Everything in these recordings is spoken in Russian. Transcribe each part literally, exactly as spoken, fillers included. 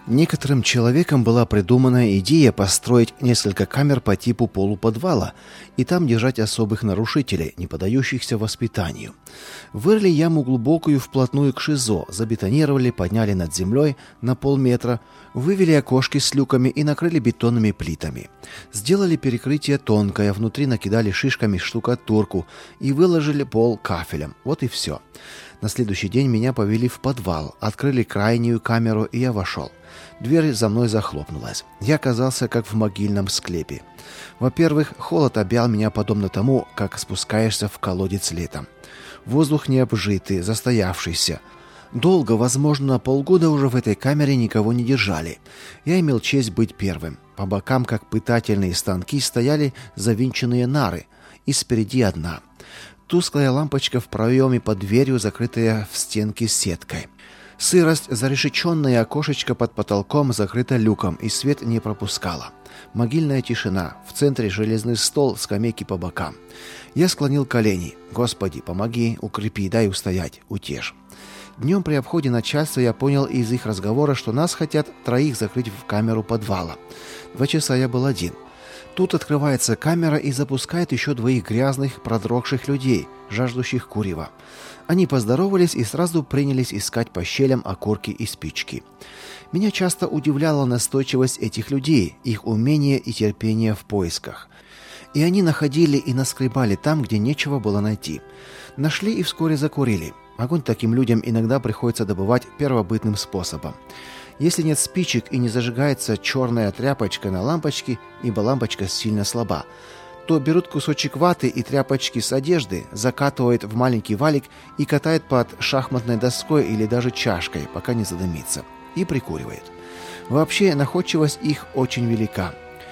Некоторым человеком была придумана идея построить несколько камер по типу полуподвала и там держать особых нарушителей, не поддающихся воспитанию. Вырыли яму глубокую вплотную к ШИЗО, забетонировали, подняли над землей на полметра, вывели окошки с люками и накрыли бетонными плитами. Сделали перекрытие тонкое, внутри накидали шишками штукатурку и выложили пол кафелем. Вот и все. На следующий день меня повели в подвал, открыли крайнюю камеру, и я вошел. Дверь за мной захлопнулась. Я оказался как в могильном склепе. Во-первых, холод объял меня подобно тому, как спускаешься в колодец летом. Воздух необжитый, застоявшийся. Долго, возможно, на полгода уже в этой камере никого не держали. Я имел честь быть первым. По бокам, как пытательные станки, стояли завинченные нары, и спереди одна. Тусклая лампочка в проеме под дверью, закрытая в стенке сеткой. Сырость, зарешеченное окошечко под потолком закрыто люком, и свет не пропускало. Могильная тишина, в центре железный стол, скамейки по бокам. Я склонил колени. Господи, помоги, укрепи, дай устоять, утешь. Днем при обходе начальства я понял из их разговора, что нас хотят троих закрыть в камеру подвала. Два часа я был один. Тут открывается камера и запускает еще двоих грязных, продрогших людей, жаждущих курева. Они поздоровались и сразу принялись искать по щелям окурки и спички. Меня часто удивляла настойчивость этих людей, их умение и терпение в поисках. И они находили и наскребали там, где нечего было найти. Нашли и вскоре закурили. Огонь таким людям иногда приходится добывать первобытным способом. Если нет спичек и не зажигается черная тряпочка на лампочке, ибо лампочка сильно слаба, то берут кусочек ваты и тряпочки с одежды, закатывают в маленький валик и катают под шахматной доской или даже чашкой, пока не задымится, и прикуривают. Вообще, находчивость их очень велика.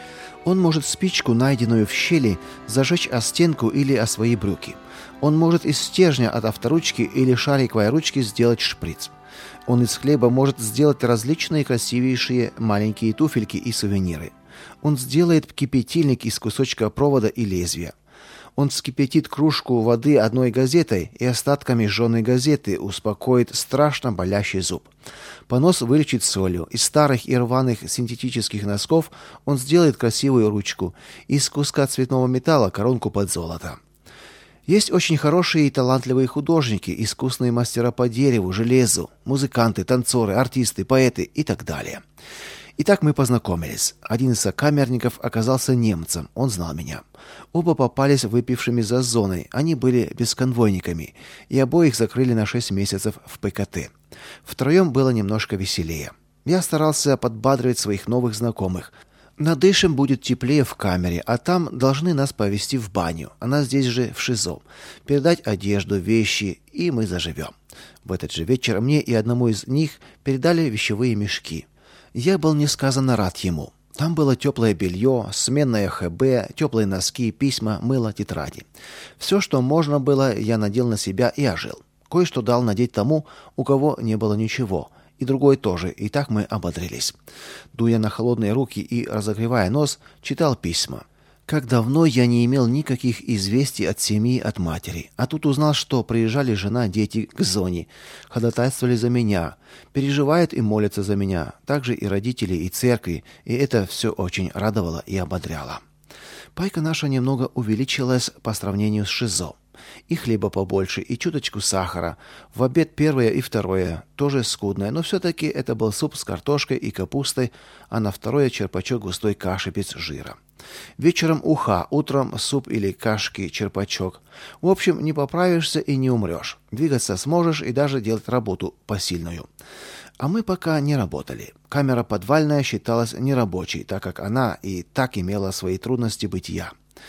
Он может спичку, найденную в щели, зажечь о стенку или о свои брюки. Он может из стержня от авторучки или шариковой ручки сделать шприц. Он из хлеба может сделать различные красивейшие маленькие туфельки и сувениры. Он сделает кипятильник из кусочка провода и лезвия. Он вскипятит кружку воды одной газетой и остатками жженой газеты успокоит страшно болящий зуб. Понос вылечит солью. Из старых и рваных синтетических носков он сделает красивую ручку. Из куска цветного металла коронку под золото. Есть очень хорошие и талантливые художники, искусные мастера по дереву, железу, музыканты, танцоры, артисты, поэты и так далее. Итак, мы познакомились. Один из сокамерников оказался немцем, он знал меня. Оба попались выпившими за зоной, они были бесконвойниками, и обоих закрыли на шесть месяцев в ПКТ. Втроем было немножко веселее. Я старался подбадривать своих новых знакомых. Надышим будет теплее в камере, а там должны нас повезти в баню. Она здесь же в ШИЗО. Передать одежду, вещи, и мы заживем. В этот же вечер мне и одному из них передали вещевые мешки. Я был несказанно рад ему. Там было теплое белье, сменное ХБ, теплые носки, письма, мыло, тетради. Все, что можно было, я надел на себя и ожил. Кое-что дал надеть тому, у кого не было ничего. И другой тоже, и так мы ободрились. Дуя на холодные руки и разогревая нос, читал письма. Как давно я не имел никаких известий от семьи, от матери. А тут узнал, что приезжали жена, дети к зоне, ходатайствовали за меня, переживают и молятся за меня, также и родители, и церкви, и это все очень радовало и ободряло. Пайка наша немного увеличилась по сравнению с ШИЗО. И хлеба побольше, и чуточку сахара. В обед первое и второе, тоже скудное, но все-таки это был суп с картошкой и капустой, а на второе черпачок густой каши без жира. Вечером уха, утром суп или кашки, черпачок. В общем, не поправишься и не умрешь. Двигаться сможешь и даже делать работу посильную. А мы пока не работали. Камера подвальная считалась нерабочей, так как она и так имела свои трудности бытия.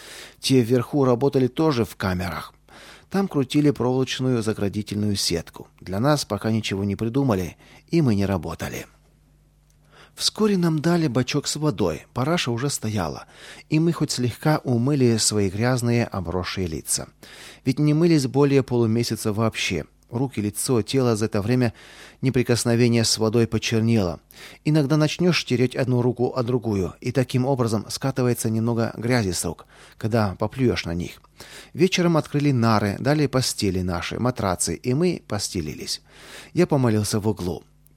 Те вверху работали тоже в камерах. Там крутили проволочную заградительную сетку. Для нас пока ничего не придумали, и мы не работали. Вскоре нам дали бачок с водой, параша уже стояла, и мы хоть слегка умыли свои грязные обросшие лица. Ведь не мылись более полумесяца вообще. Руки, лицо, тело за это время неприкосновение с водой почернело. Иногда начнешь тереть одну руку о другую, и таким образом скатывается немного грязи с рук, когда поплюешь на них. Вечером открыли нары, дали постели наши, матрацы, и мы постелились. Я помолился в углу.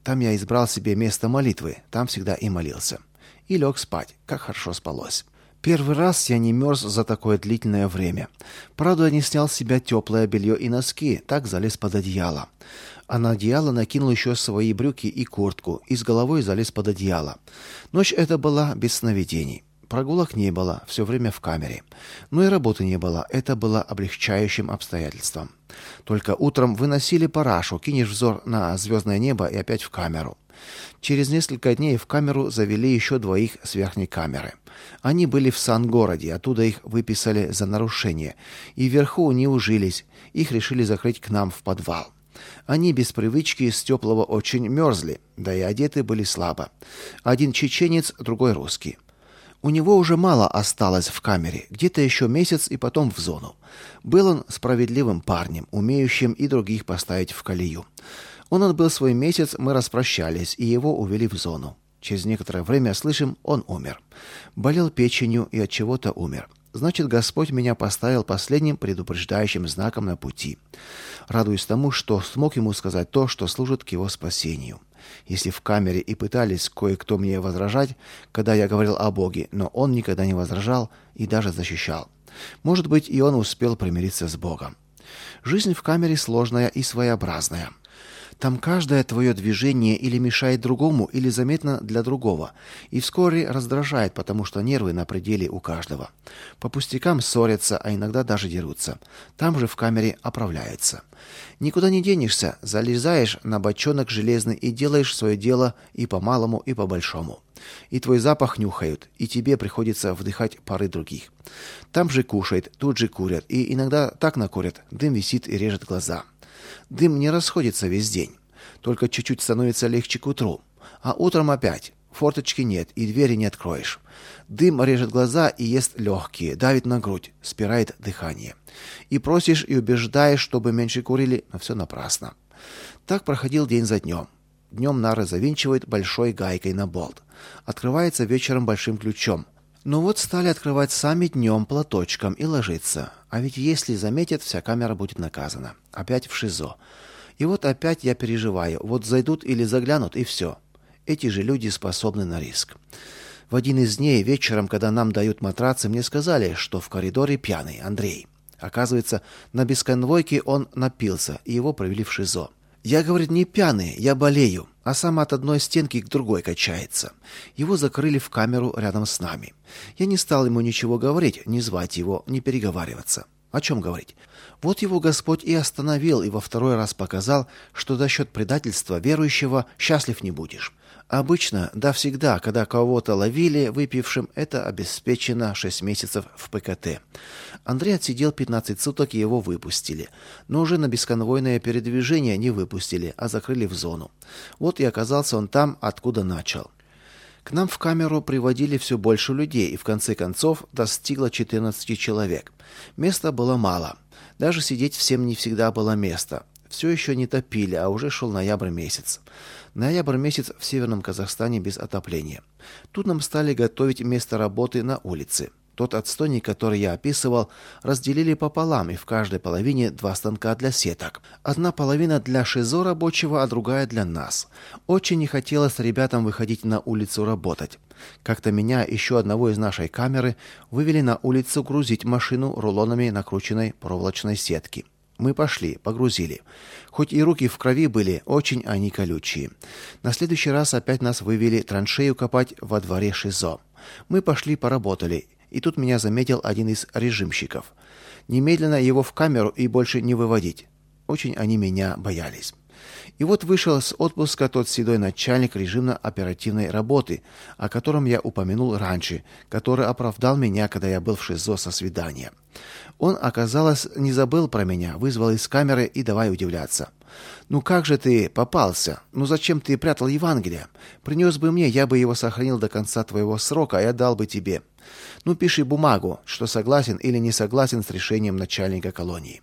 Там я избрал себе место молитвы, там всегда и молился. И лег спать, как хорошо спалось. Первый раз я не мерз за такое длительное время. Правда, не снял с себя теплое белье и носки, так залез под одеяло. А на одеяло накинул еще свои брюки и куртку, и с головой залез под одеяло. Ночь эта была без сновидений. Прогулок не было, все время в камере. Но и работы не было, это было облегчающим обстоятельством. Только утром выносили парашу, кинешь взор на звездное небо и опять в камеру. Через несколько дней в камеру завели еще двоих с верхней камеры. Они были в Сан-городе, оттуда их выписали за нарушение. И вверху не ужились, их решили закрыть к нам в подвал. Они без привычки с теплого очень мерзли, да и одеты были слабо. Один чеченец, другой русский. У него уже мало осталось в камере, где-то еще месяц и потом в зону. Был он справедливым парнем, умеющим и других поставить в колею. Он отбыл свой месяц, мы распрощались, и его увели в зону. Через некоторое время слышим, он умер. Болел печенью и от чего-то умер. Значит, Господь меня поставил последним предупреждающим знаком на пути. Радуюсь тому, что смог ему сказать то, что служит к его спасению. Если в камере и пытались кое-кто мне возражать, когда я говорил о Боге, но он никогда не возражал и даже защищал. Может быть, и он успел примириться с Богом. Жизнь в камере сложная и своеобразная. Там каждое твое движение или мешает другому, или заметно для другого, и вскоре раздражает, потому что нервы на пределе у каждого. По пустякам ссорятся, а иногда даже дерутся. Там же в камере оправляются. Никуда не денешься, залезаешь на бочонок железный и делаешь свое дело и по-малому, и по-большому. И твой запах нюхают, и тебе приходится вдыхать пары других. Там же кушают, тут же курят, и иногда так накурят, дым висит и режет глаза. Дым не расходится весь день, только чуть-чуть становится легче к утру. А утром опять. Форточки нет, и двери не откроешь. Дым режет глаза и ест легкие, давит на грудь, спирает дыхание. И просишь и убеждаешь, чтобы меньше курили, но все напрасно. Так проходил день за днем. Днем нары завинчивают большой гайкой на болт. Открывается вечером большим ключом. Но вот стали открывать сами днем платочком и ложиться. А ведь если заметят, вся камера будет наказана. Опять в ШИЗО. И вот опять я переживаю. Вот зайдут или заглянут, и все. Эти же люди способны на риск. В один из дней вечером, когда нам дают матрацы, мне сказали, что в коридоре пьяный Андрей. Оказывается, на бесконвойке он напился, и его провели в ШИЗО. Я, говорит, не пьяный, я болею, а сам от одной стенки к другой качается. Его закрыли в камеру рядом с нами. Я не стал ему ничего говорить, не звать его, не переговариваться. О чем говорить? Вот его Господь и остановил, и во второй раз показал, что за счет предательства верующего счастлив не будешь. Обычно, да всегда, когда кого-то ловили выпившим, это обеспечено шесть месяцев в ПКТ. Андрей отсидел пятнадцать суток, и его выпустили. Но уже на бесконвойное передвижение не выпустили, а закрыли в зону. Вот и оказался он там, откуда начал. К нам в камеру приводили все больше людей, и в конце концов достигло четырнадцать человек. Места было мало. Даже сидеть всем не всегда было место. Все еще не топили, а уже шел ноябрь месяц. Ноябрь месяц в Северном Казахстане без отопления. Тут нам стали готовить место работы на улице. Тот отстойник, который я описывал, разделили пополам, и в каждой половине два станка для сеток. Одна половина для ШИЗО рабочего, а другая для нас. Очень не хотелось ребятам выходить на улицу работать. Как-то меня, еще одного из нашей камеры, вывели на улицу грузить машину рулонами накрученной проволочной сетки. Мы пошли, погрузили. Хоть и руки в крови были, очень они колючие. На следующий раз опять нас вывели траншею копать во дворе ШИЗО. Мы пошли, поработали. И тут меня заметил один из режимщиков. Немедленно его в камеру и больше не выводить. Очень они меня боялись. И вот вышел с отпуска тот седой начальник режимно-оперативной работы, о котором я упомянул раньше, который оправдал меня, когда я был в ШИЗО со свидания. Он, оказалось, не забыл про меня, вызвал из камеры и давай удивляться. «Ну как же ты попался? Ну зачем ты прятал Евангелие? Принес бы мне, я бы его сохранил до конца твоего срока и отдал бы тебе. Ну пиши бумагу, что согласен или не согласен с решением начальника колонии».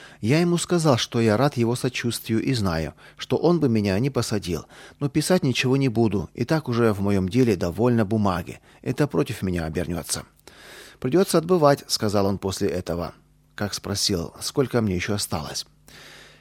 Я ему сказал, что я рад его сочувствию и знаю, что он бы меня не посадил, но писать ничего не буду, и так уже в моем деле довольно бумаги. Это против меня обернется. «Придется отбывать», — сказал он после этого. Как спросил, сколько мне еще осталось.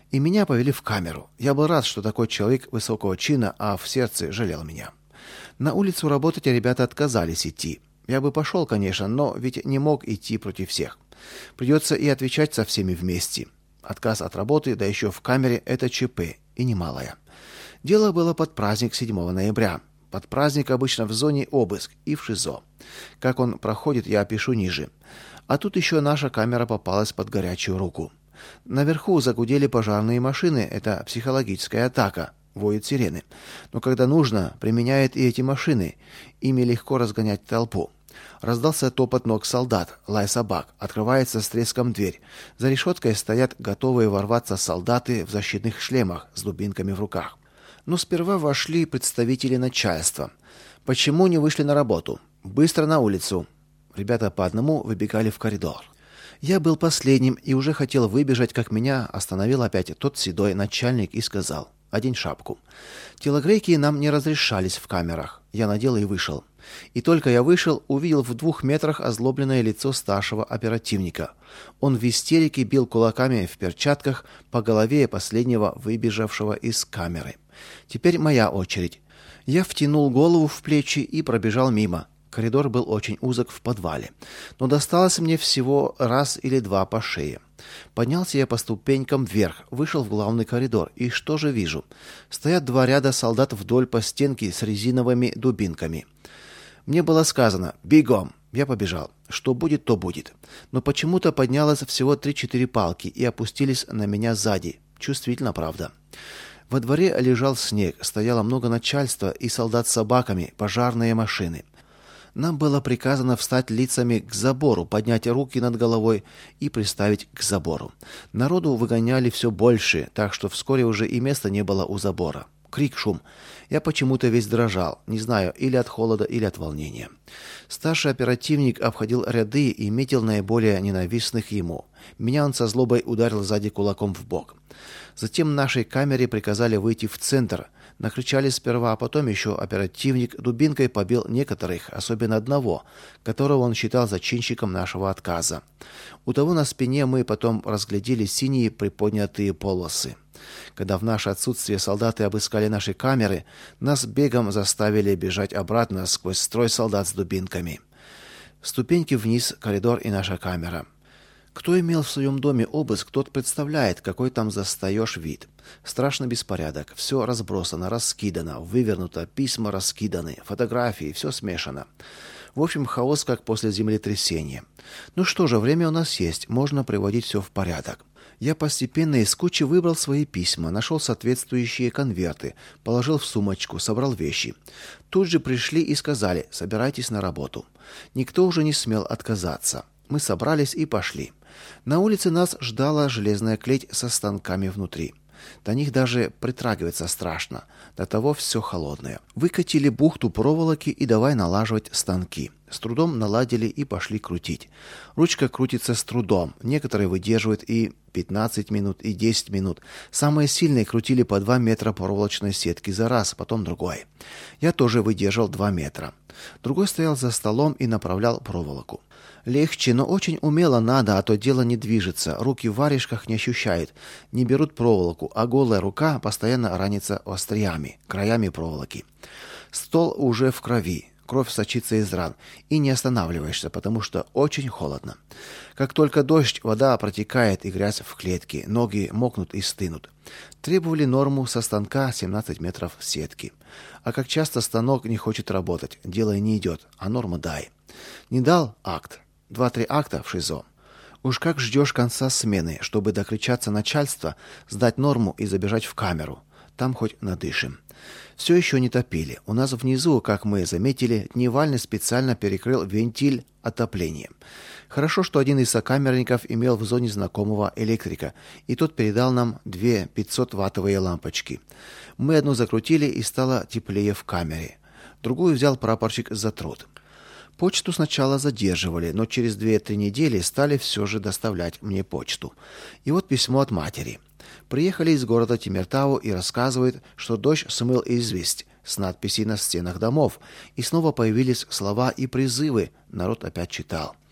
И меня повели в камеру. Я был рад, что такой человек высокого чина, а в сердце жалел меня. На улицу работать ребята отказались идти. Я бы пошел, конечно, но ведь не мог идти против всех. Придется и отвечать со всеми вместе. Отказ от работы, да еще в камере, это ЧП, и немалое. Дело было под праздник седьмого ноября. Под праздник обычно в зоне обыск и в ШИЗО. Как он проходит, я опишу ниже. А тут еще наша камера попалась под горячую руку. Наверху загудели пожарные машины, это психологическая атака, воют сирены. Но когда нужно, применяет и эти машины, ими легко разгонять толпу. Раздался топот ног солдат, лай собак, открывается с треском дверь. За решеткой стоят готовые ворваться солдаты в защитных шлемах с дубинками в руках. Но сперва вошли представители начальства. Почему не вышли на работу? Быстро на улицу. Ребята по одному выбегали в коридор. Я был последним и уже хотел выбежать, как меня остановил опять тот седой начальник и сказал: «Одень шапку». Телогрейки нам не разрешались в камерах. Я надел и вышел. И только я вышел, увидел в двух метрах озлобленное лицо старшего оперативника. Он в истерике бил кулаками в перчатках по голове последнего выбежавшего из камеры. Теперь моя очередь. Я втянул голову в плечи и пробежал мимо. Коридор был очень узок в подвале, но досталось мне всего раз или два по шее. Поднялся я по ступенькам вверх, вышел в главный коридор, и что же вижу? Стоят два ряда солдат вдоль по стенке с резиновыми дубинками. Мне было сказано: «Бегом!» Я побежал. Что будет, то будет. Но почему-то поднялось всего три-четыре палки и опустились на меня сзади. Чувствительно, правда. Во дворе лежал снег, стояло много начальства и солдат с собаками, пожарные машины. Нам было приказано встать лицами к забору, поднять руки над головой и приставить к забору. Народу выгоняли все больше, так что вскоре уже и места не было у забора. Крик, шум. Я почему-то весь дрожал, не знаю, или от холода, или от волнения. Старший оперативник обходил ряды и метил наиболее ненавистных ему. Меня он со злобой ударил сзади кулаком в бок. Затем нашей камере приказали выйти в центр. Накричали сперва, а потом еще оперативник дубинкой побил некоторых, особенно одного, которого он считал зачинщиком нашего отказа. У того на спине мы потом разглядели синие приподнятые полосы. Когда в наше отсутствие солдаты обыскали наши камеры, нас бегом заставили бежать обратно сквозь строй солдат с дубинками. Ступеньки вниз, коридор и наша камера. Кто имел в своем доме обыск, тот представляет, какой там застаешь вид. Страшный беспорядок, все разбросано, раскидано, вывернуто, письма раскиданы, фотографии, все смешано. В общем, хаос, как после землетрясения. Ну что же, время у нас есть, можно приводить все в порядок. Я постепенно из кучи выбрал свои письма, нашел соответствующие конверты, положил в сумочку, собрал вещи. Тут же пришли и сказали: «Собирайтесь на работу». Никто уже не смел отказаться. Мы собрались и пошли. На улице нас ждала железная клеть со станками внутри. До них даже притрагиваться страшно, до того все холодное. Выкатили бухту проволоки и давай налаживать станки. С трудом наладили и пошли крутить. Ручка крутится с трудом, некоторые выдерживают и пятнадцать минут, и десять минут. Самые сильные крутили по два метра проволочной сетки за раз, потом другой. Я тоже выдержал два метра. Другой стоял за столом и направлял проволоку. Легче, но очень умело надо, а то дело не движется, руки в варежках не ощущают, не берут проволоку, а голая рука постоянно ранится остриями, краями проволоки. Стол уже в крови, кровь сочится из ран, и не останавливаешься, потому что очень холодно. Как только дождь, вода протекает и грязь в клетке, ноги мокнут и стынут. Требовали норму со станка семнадцать метров сетки. А как часто станок не хочет работать, дело и не идет, а норма дай. Не дал — акт. Два-три акта в ШИЗО. Уж как ждешь конца смены, чтобы докричаться начальства, сдать норму и забежать в камеру. Там хоть надышим. Все еще не топили. У нас внизу, как мы заметили, Дневальный специально перекрыл вентиль отопления. Хорошо, что один из сокамерников имел в зоне знакомого электрика, и тот передал нам две пятисотваттовые лампочки. Мы одну закрутили, и стало теплее в камере. Другую взял прапорщик за труд. Почту сначала задерживали, но через две-три недели стали все же доставлять мне почту. И вот письмо от матери. Приехали из города Тимиртау и рассказывают, что дождь смыл известь с надписей на стенах домов, и снова появились слова и призывы, народ опять читал.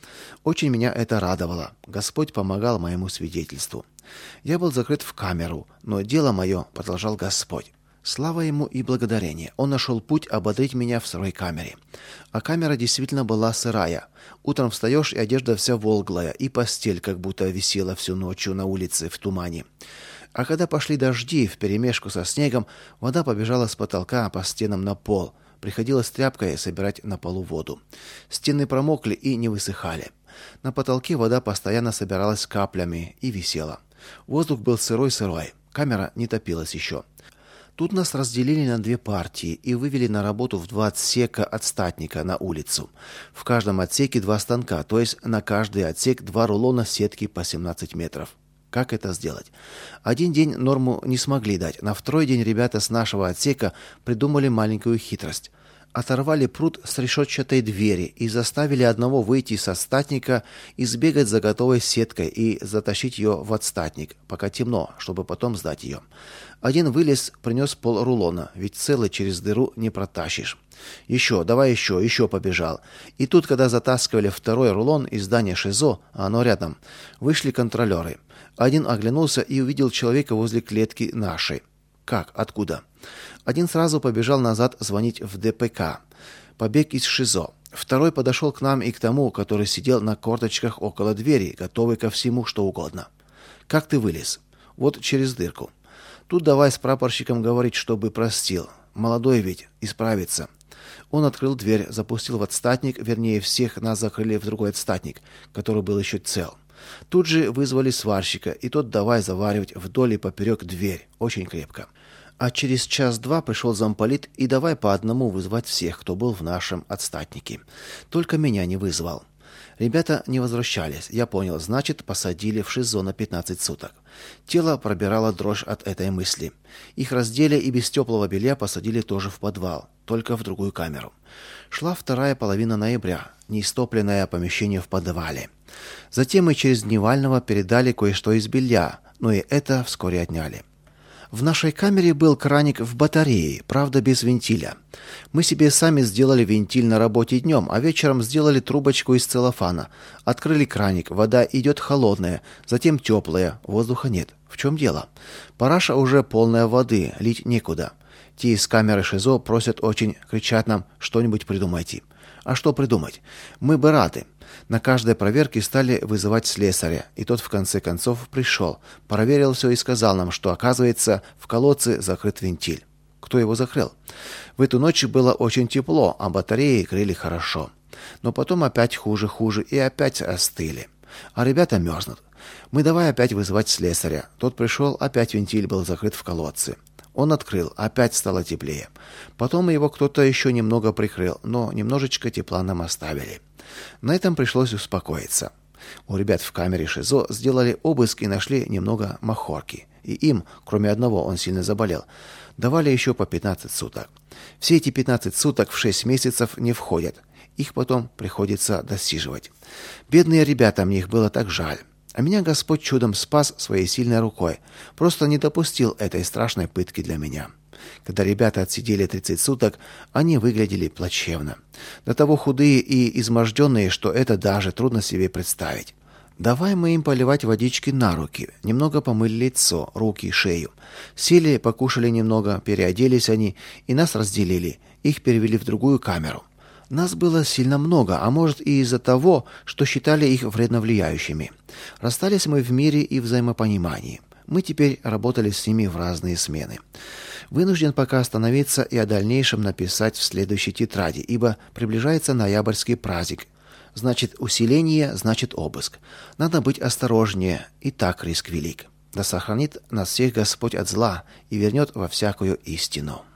Очень меня это радовало. Господь помогал моему свидетельству. Я был закрыт в камеру, но дело мое продолжал Господь. Слава ему и благодарение. Он нашел путь ободрить меня в сырой камере. А камера действительно была сырая. Утром встаешь, и одежда вся волглая, и постель как будто висела всю ночь на улице в тумане. А когда пошли дожди вперемешку со снегом, вода побежала с потолка по стенам на пол. Приходилось тряпкой собирать на полу воду. Стены промокли и не высыхали. На потолке вода постоянно собиралась каплями и висела. Воздух был сырой-сырой. Камера не топилась еще. Тут нас разделили на две партии и вывели на работу в два отсека отстатника на улицу. В каждом отсеке два станка, то есть на каждый отсек два рулона сетки по семнадцать метров. Как это сделать? Один день норму не смогли дать. На второй день ребята с нашего отсека придумали маленькую хитрость. Оторвали прут с решетчатой двери и заставили одного выйти с отстатника и сбегать за готовой сеткой и затащить ее в отстатник, пока темно, чтобы потом сдать ее. Один вылез, принес полрулона, ведь целый через дыру не протащишь. Еще, давай еще, еще побежал. И тут, когда затаскивали второй рулон из здания ШИЗО, а оно рядом, вышли контролеры. Один оглянулся и увидел человека возле клетки нашей. Как? Откуда? Один сразу побежал назад звонить в ДПК. Побег из ШИЗО. Второй подошел к нам и к тому, который сидел на корточках около двери, готовый ко всему, что угодно. Как ты вылез? Вот через дырку. Тут давай с прапорщиком говорить, чтобы простил. Молодой ведь, исправится. Он открыл дверь, запустил в отстатник, вернее, всех нас закрыли в другой отстатник, который был еще цел. Тут же вызвали сварщика, и тот давай заваривать вдоль и поперек дверь, очень крепко. А через час-два пришел замполит и давай по одному вызвать всех, кто был в нашем отстатнике. Только меня не вызвал. Ребята не возвращались. Я понял, значит, посадили в ШИЗО на пятнадцать суток. Тело пробирало дрожь от этой мысли. Их раздели и без теплого белья посадили тоже в подвал, только в другую камеру. Шла вторая половина ноября, неистопленное помещение в подвале. Затем мы через Дневального передали кое-что из белья, но и это вскоре отняли. В нашей камере был краник в батарее, правда без вентиля. Мы себе сами сделали вентиль на работе днем, а вечером сделали трубочку из целлофана. Открыли краник, вода идет холодная, затем теплая, воздуха нет. В чем дело? Параша уже полная воды, лить некуда. Те из камеры ШИЗО просят очень, кричат нам: что-нибудь придумайте. А что придумать? Мы бы рады. На каждой проверке стали вызывать слесаря, и тот в конце концов пришел, проверил все и сказал нам, что, оказывается, в колодце закрыт вентиль. Кто его закрыл? В эту ночь было очень тепло, а батареи грели хорошо. Но потом опять хуже-хуже и опять остыли. А ребята мерзнут. Мы давай опять вызывать слесаря. Тот пришел, опять вентиль был закрыт в колодце. Он открыл, опять стало теплее. Потом его кто-то еще немного прикрыл, но немножечко тепла нам оставили. На этом пришлось успокоиться. У ребят в камере ШИЗО сделали обыск и нашли немного махорки. И им, кроме одного, он сильно заболел, давали еще по пятнадцать суток. Все эти пятнадцать суток в шесть месяцев не входят. Их потом приходится досиживать. Бедные ребята, мне их было так жаль. А меня Господь чудом спас своей сильной рукой. Просто не допустил этой страшной пытки для меня. Когда ребята отсидели тридцать суток, они выглядели плачевно. До того худые и изможденные, что это даже трудно себе представить. Давай мы им поливать водички на руки. Немного помыли лицо, руки, шею. Сели, покушали немного, переоделись они, и нас разделили. Их перевели в другую камеру. Нас было сильно много, а может и из-за того, что считали их вредно влияющими. Расстались мы в мире и взаимопонимании. Мы теперь работали с ними в разные смены. Вынужден пока остановиться и о дальнейшем написать в следующей тетради, ибо приближается ноябрьский праздник. Значит, усиление, значит обыск. Надо быть осторожнее, и так риск велик. Да сохранит нас всех Господь от зла и вернет во всякую истину.